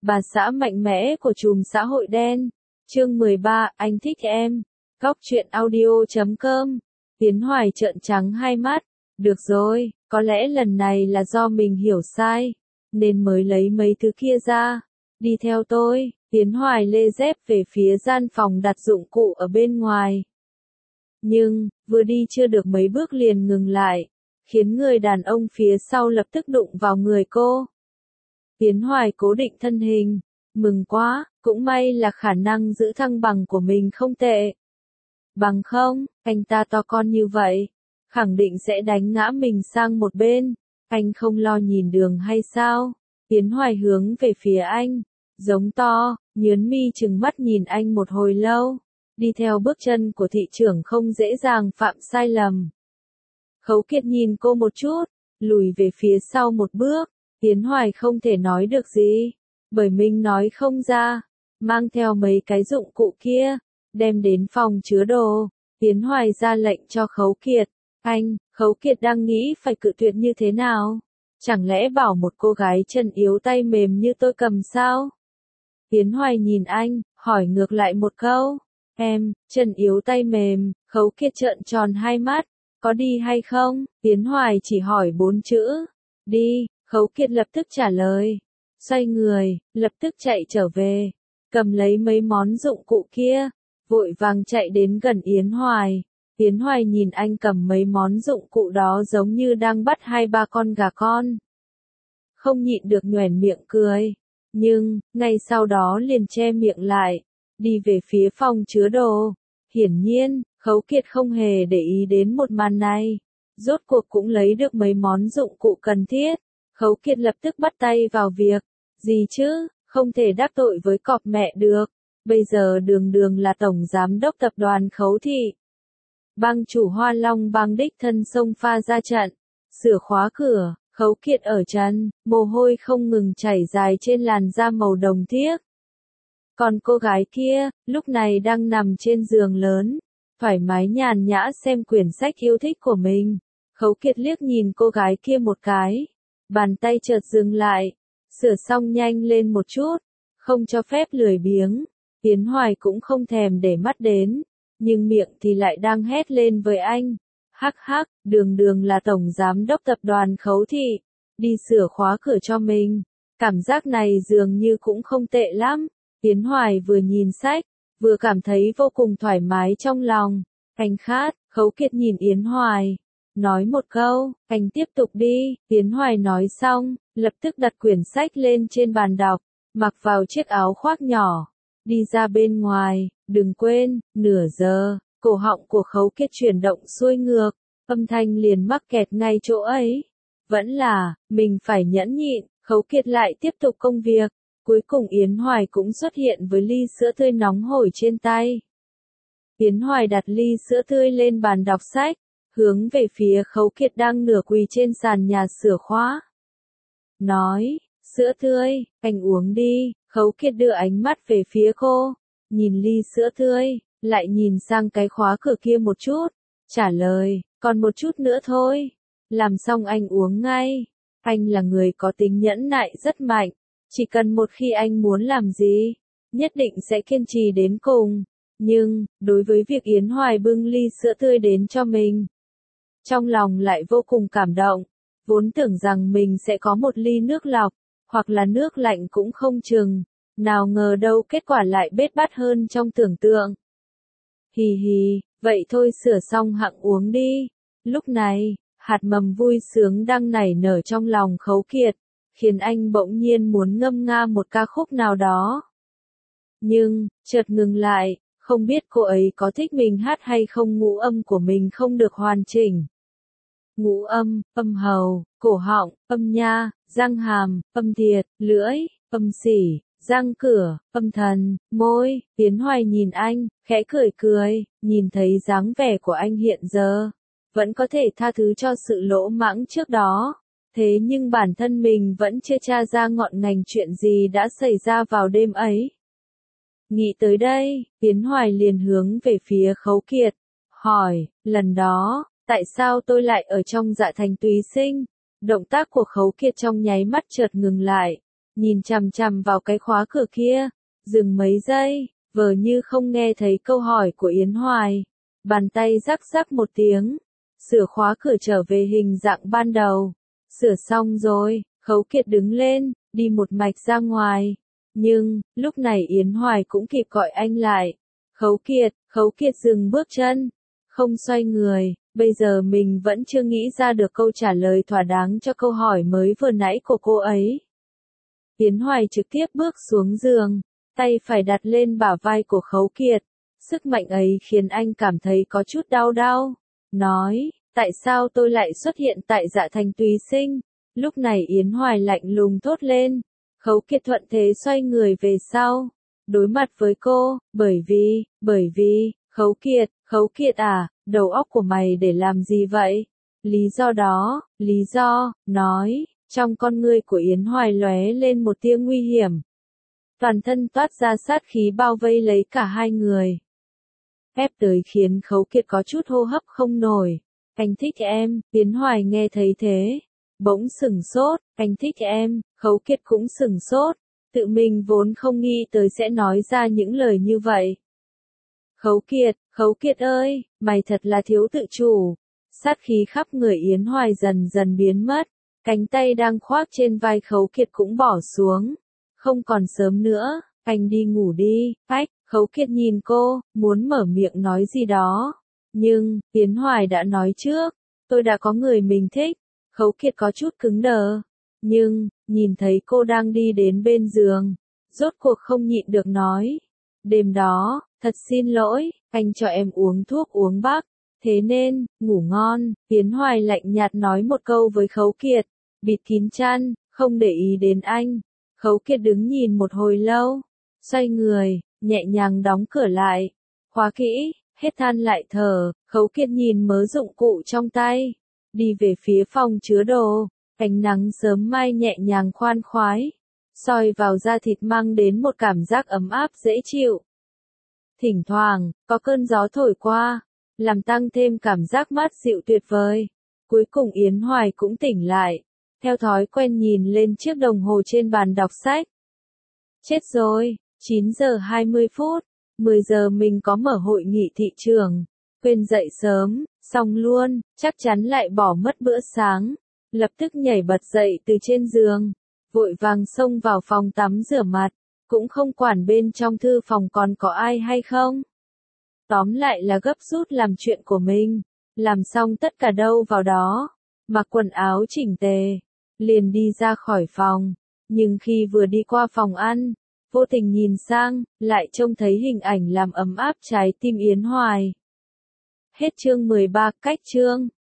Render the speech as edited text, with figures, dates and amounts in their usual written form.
Bà xã mạnh mẽ của chùm xã hội đen. Chương 13, anh thích em. Góc truyện audio.com. Tiến Hoài trợn trắng hai mắt. Được rồi, có lẽ lần này là do mình hiểu sai, nên mới lấy mấy thứ kia ra. Đi theo tôi. Tiến Hoài lê dép về phía gian phòng đặt dụng cụ ở bên ngoài. Nhưng, vừa đi chưa được mấy bước liền ngừng lại, khiến người đàn ông phía sau lập tức đụng vào người cô. Tiến Hoài cố định thân hình. Mừng quá, cũng may là khả năng giữ thăng bằng của mình không tệ. Bằng không, anh ta to con như vậy, khẳng định sẽ đánh ngã mình sang một bên. Anh không lo nhìn đường hay sao? Tiến Hoài hướng về phía anh, giống to, nhớn mi trừng mắt nhìn anh một hồi lâu. Đi theo bước chân của thị trưởng không dễ dàng phạm sai lầm. Khấu Kiệt nhìn cô một chút, lùi về phía sau một bước. Tiến Hoài không thể nói được gì, bởi mình nói không ra. Mang theo mấy cái dụng cụ kia, đem đến phòng chứa đồ. Tiến Hoài ra lệnh cho Khấu Kiệt. Khấu Kiệt đang nghĩ phải cự tuyệt như thế nào? Chẳng lẽ bảo một cô gái chân yếu tay mềm như tôi cầm sao? Tiến Hoài nhìn anh, hỏi ngược lại một câu. Em, chân yếu tay mềm. Khấu Kiệt trợn tròn hai mắt. Có đi hay không? Tiến Hoài chỉ hỏi 4 chữ. Đi. Khấu Kiệt lập tức trả lời. Xoay người, lập tức chạy trở về. Cầm lấy mấy món dụng cụ kia. Vội vàng chạy đến gần Yến Hoài. Yến Hoài nhìn anh cầm mấy món dụng cụ đó giống như đang bắt 2-3 con gà con. Không nhịn được nhoẻn miệng cười. Nhưng, ngay sau đó liền che miệng lại. Đi về phía phòng chứa đồ. Hiển nhiên, Khấu Kiệt không hề để ý đến một màn này. Rốt cuộc cũng lấy được mấy món dụng cụ cần thiết. Khấu Kiệt lập tức bắt tay vào việc. Gì chứ, không thể đắc tội với cọp mẹ được. Bây giờ đường đường là tổng giám đốc tập đoàn Khấu Thị. Bang chủ Hoa Long bang đích thân xông pha ra trận. Sửa khóa cửa, Khấu Kiệt ở chân, mồ hôi không ngừng chảy dài trên làn da màu đồng thiếc. Còn cô gái kia, lúc này đang nằm trên giường lớn, thoải mái nhàn nhã xem quyển sách yêu thích của mình. Khấu Kiệt liếc nhìn cô gái kia một cái. Bàn tay chợt dừng lại. Sửa xong nhanh lên một chút. Không cho phép lười biếng. Tiến Hoài cũng không thèm để mắt đến. Nhưng miệng thì lại đang hét lên với anh. Hắc hắc, đường đường là tổng giám đốc tập đoàn Khấu Thị. Đi sửa khóa cửa cho mình. Cảm giác này dường như cũng không tệ lắm. Tiến Hoài vừa nhìn sách, vừa cảm thấy vô cùng thoải mái trong lòng. Anh khát. Khấu Kiệt nhìn Yến Hoài. Nói một câu, anh tiếp tục đi. Tiến Hoài nói xong, lập tức đặt quyển sách lên trên bàn đọc, mặc vào chiếc áo khoác nhỏ, đi ra bên ngoài. Đừng quên, nửa giờ, cổ họng của Khấu Kiệt chuyển động xuôi ngược, âm thanh liền mắc kẹt ngay chỗ ấy. Vẫn là, mình phải nhẫn nhịn. Khấu Kiệt lại tiếp tục công việc. Cuối cùng Yến Hoài cũng xuất hiện với ly sữa tươi nóng hổi trên tay. Yến Hoài đặt ly sữa tươi lên bàn đọc sách, hướng về phía Khấu Kiệt đang nửa quỳ trên sàn nhà sửa khóa. Nói, sữa tươi, anh uống đi. Khấu Kiệt đưa ánh mắt về phía cô, nhìn ly sữa tươi, lại nhìn sang cái khóa cửa kia một chút, trả lời, còn một chút nữa thôi. Làm xong anh uống ngay. Anh là người có tính nhẫn nại rất mạnh, chỉ cần một khi anh muốn làm gì, nhất định sẽ kiên trì đến cùng. Nhưng, đối với việc Yến Hoài bưng ly sữa tươi đến cho mình, trong lòng lại vô cùng cảm động. Vốn tưởng rằng mình sẽ có một ly nước lọc, hoặc là nước lạnh cũng không chừng. Nào ngờ đâu kết quả lại bết bát hơn trong tưởng tượng. Hì hì, vậy thôi sửa xong hẵng uống đi. Lúc này, hạt mầm vui sướng đang nảy nở trong lòng Khấu Kiệt, khiến anh bỗng nhiên muốn ngâm nga một ca khúc nào đó. Nhưng, chợt ngừng lại, không biết cô ấy có thích mình hát hay không. Ngũ âm của mình không được hoàn chỉnh. Ngũ âm, âm hầu, cổ họng, âm nha, răng hàm, âm thiệt, lưỡi, âm xỉ, răng cửa, âm thần, môi. Tiến Hoài nhìn anh, khẽ cười cười, nhìn thấy dáng vẻ của anh hiện giờ, vẫn có thể tha thứ cho sự lỗ mãng trước đó. Thế nhưng bản thân mình vẫn chưa tra ra ngọn ngành chuyện gì đã xảy ra vào đêm ấy. Nghĩ tới đây, Tiến Hoài liền hướng về phía Khấu Kiệt, hỏi, lần đó, tại sao tôi lại ở trong dạ thành tùy sinh? Động tác của Khấu Kiệt trong nháy mắt chợt ngừng lại, nhìn chằm chằm vào cái khóa cửa kia, dừng mấy giây, vờ như không nghe thấy câu hỏi của Yến Hoài. Bàn tay rắc rắc một tiếng, sửa khóa cửa trở về hình dạng ban đầu. Sửa xong rồi, Khấu Kiệt đứng lên, đi một mạch ra ngoài. Nhưng, lúc này Yến Hoài cũng kịp gọi anh lại. Khấu Kiệt dừng bước chân, không xoay người, bây giờ mình vẫn chưa nghĩ ra được câu trả lời thỏa đáng cho câu hỏi mới vừa nãy của cô ấy. Yến Hoài trực tiếp bước xuống giường, tay phải đặt lên bả vai của Khấu Kiệt. Sức mạnh ấy khiến anh cảm thấy có chút đau đau. Nói, tại sao tôi lại xuất hiện tại Dạ Thành Tùy Sinh? Lúc này Yến Hoài lạnh lùng thốt lên. Khấu Kiệt thuận thế xoay người về sau, đối mặt với cô, bởi vì, Khấu Kiệt à, đầu óc của mày để làm gì vậy? Lý do, nói, trong con ngươi của Yến Hoài lóe lên một tia nguy hiểm. Toàn thân toát ra sát khí bao vây lấy cả hai người. Ép tới khiến Khấu Kiệt có chút hô hấp không nổi. Anh thích em, Yến Hoài nghe thấy thế. Bỗng sửng sốt, anh thích em, Khấu Kiệt cũng sửng sốt. Tự mình vốn không nghĩ tới sẽ nói ra những lời như vậy. Khấu Kiệt ơi, mày thật là thiếu tự chủ. Sát khí khắp người Yến Hoài dần dần biến mất. Cánh tay đang khoác trên vai Khấu Kiệt cũng bỏ xuống. Không còn sớm nữa, anh đi ngủ đi. Khấu Kiệt nhìn cô, muốn mở miệng nói gì đó. Nhưng, Yến Hoài đã nói trước, tôi đã có người mình thích. Khấu Kiệt có chút cứng đờ. Nhưng, nhìn thấy cô đang đi đến bên giường, rốt cuộc không nhịn được nói. Đêm đó, thật xin lỗi, anh cho em uống thuốc uống bắc. Thế nên, ngủ ngon, Yến Hoài lạnh nhạt nói một câu với Khấu Kiệt, bịt kín chăn, không để ý đến anh. Khấu Kiệt đứng nhìn một hồi lâu, xoay người, nhẹ nhàng đóng cửa lại, khóa kỹ, hết than lại thở. Khấu Kiệt nhìn mớ dụng cụ trong tay, đi về phía phòng chứa đồ. Ánh nắng sớm mai nhẹ nhàng khoan khoái, soi vào da thịt mang đến một cảm giác ấm áp dễ chịu. Thỉnh thoảng, có cơn gió thổi qua, làm tăng thêm cảm giác mát dịu tuyệt vời. Cuối cùng Yến Hoài cũng tỉnh lại, theo thói quen nhìn lên chiếc đồng hồ trên bàn đọc sách. Chết rồi, 9 giờ 20 phút, 10 giờ mình có mở hội nghị thị trường. Quên dậy sớm, xong luôn, chắc chắn lại bỏ mất bữa sáng. Lập tức nhảy bật dậy từ trên giường, vội vàng xông vào phòng tắm rửa mặt, cũng không quản bên trong thư phòng còn có ai hay không. Tóm lại là gấp rút làm chuyện của mình, làm xong tất cả đâu vào đó, mặc quần áo chỉnh tề, liền đi ra khỏi phòng. Nhưng khi vừa đi qua phòng ăn, vô tình nhìn sang, lại trông thấy hình ảnh làm ấm áp trái tim Yến Hoài. Hết chương 13, cách chương.